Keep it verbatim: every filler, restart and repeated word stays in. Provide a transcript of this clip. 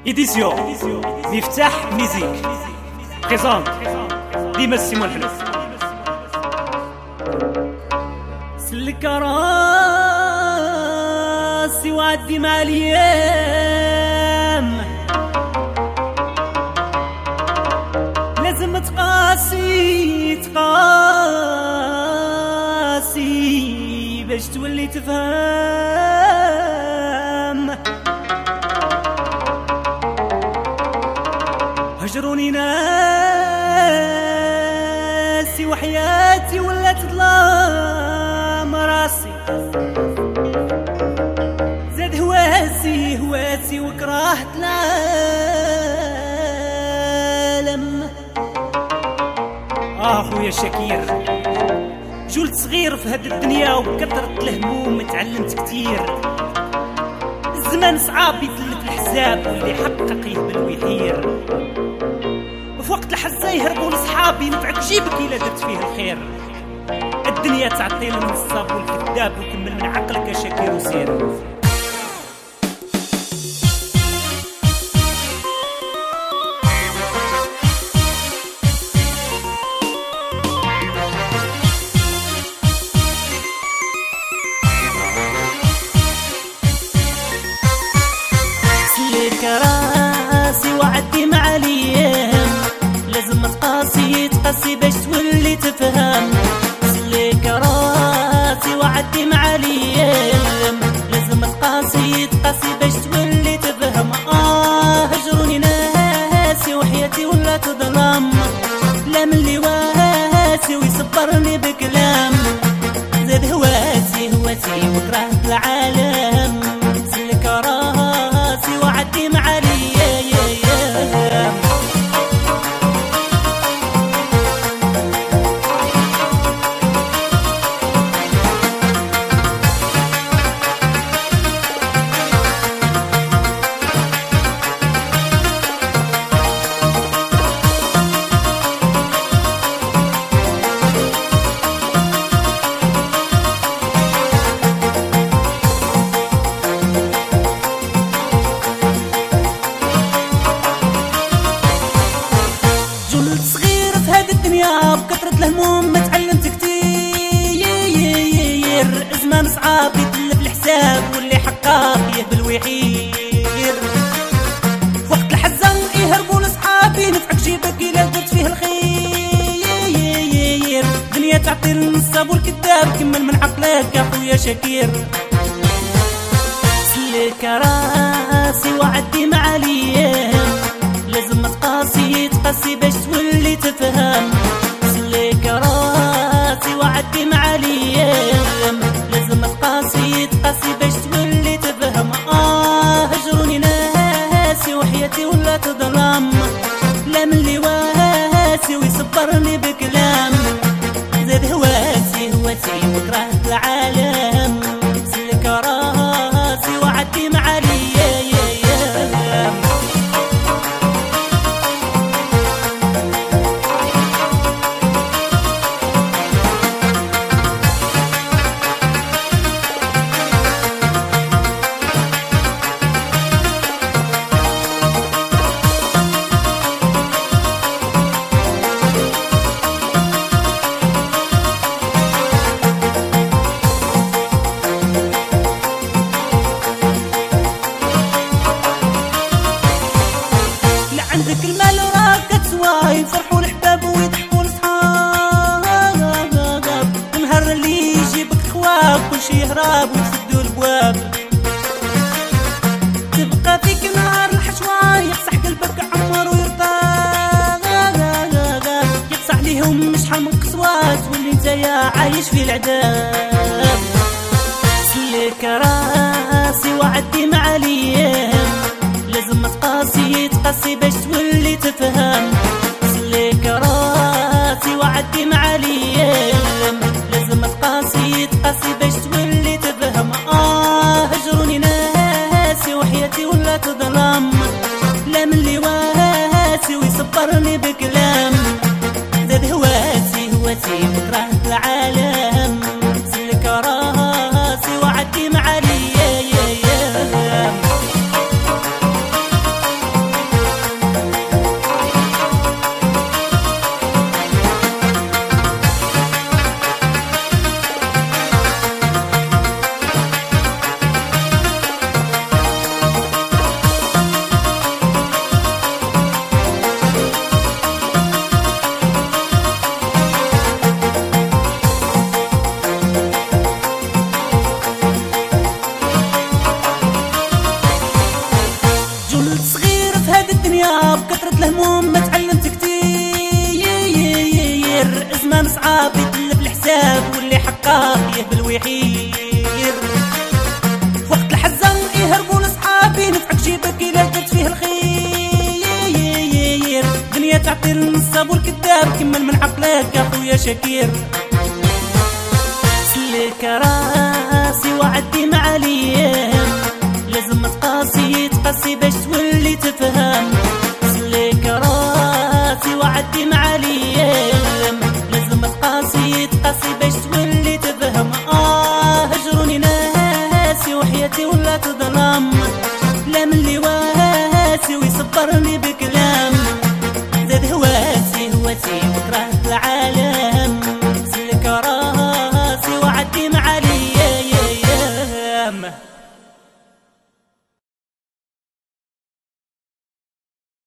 إديسيون مفتاح ميزيك بريزونت ديما سيمون الحلف. سلك راسي وعدي مع الايام، لازم تقاسي تقاسي باش تولي تفهم. هجروني ناسي وحياتي ولا تظلام راسي، زاد هواسي هواسي وكرهت العالم. اه خويا شكير، جولت صغير في هاد الدنيا وبكثرة الهموم تعلمت كتير. الزمان صعاب يتلف الحساب واللي حقق يهبل ويحير، وفي وقت الحزة يهربوا لصحابي نفعك جيبك إلا درت فيه الخير. الدنيا تعطي للنصاب والكذاب وكمل من عقلك يا شكير وسير. راسي وعدي مع الايام، لازم تقاسي تقاسي باش تولي تفهم. سلك راسي وعدي مع الايام، لازم تقاسي تقاسي باش تولي تفهم. اه هجروني ناسي وحياتي ولا تظلم، لا من اللي واسي ويصبرني بكلام. زاد هواسي هواسي وكرهت العالم. سلك راسي وعدي مع الايام، بكثرة الهموم ما تعلمت كتير. زمان صعاب يتلف الحساب واللي حقاق يهبل ويحير. وقت الحزن يهربوا لصحابي نفعك جيبك إلا درت فيه الخير. دنيا تعطي النصاب والكذاب كمل من عقلك يا خويا شكير. سلك راسي وعدي مع الايام، لازم تقاسي تقاسي باش تولي تفهم. سلك راسي وعدي مع الايام، لازم تقاسي تقاسي باش تولي تفهم. اه هجروني ناسي وحياتي ولا تظلم، لا من اللي واسي ويصبرني بكلام. زاد هواسي هواسي وكرهت العالم. سلك راسي وعدي مع الايام. عندك المال وراك تسواي، يفرحوا الحباب ويضحكوا الصحاب. النهار اللي يجيبك خواب كل شي يهرب وتسدوا البواب. تبقى فيك نهار الحشوة يقصح قلبك عمر ويرتاح. يقصح ليهم شحال من قسوات واللي نتايا عايش في العذاب. سلك راسي وعدي مع الايام، لازم تقاسي تقاسي باش تولي تفهم. سلك راسي وعدي مع الايام، لازم تقاسي تقاسي باش تولي تفهم. اه هجروني ناسي وحياتي ولا تظلم، لا من اللي واسي ويصبرني بكلام. زاد هواسي هواسي وكرهت العالم. سلك تعطي النصاب والكذاب كمل من عقلك يا خويا شكير. سلك راسي وعدي مع الايام لازم تقاسي تقاسي باش تولي تفهم. سلك راسي وعدي مع الايام لازم تقاسي تقاسي باش تولي تفهم. اه هجروني ناسي وحياتي ولا تظلم لا من اللي واسي ويصبرني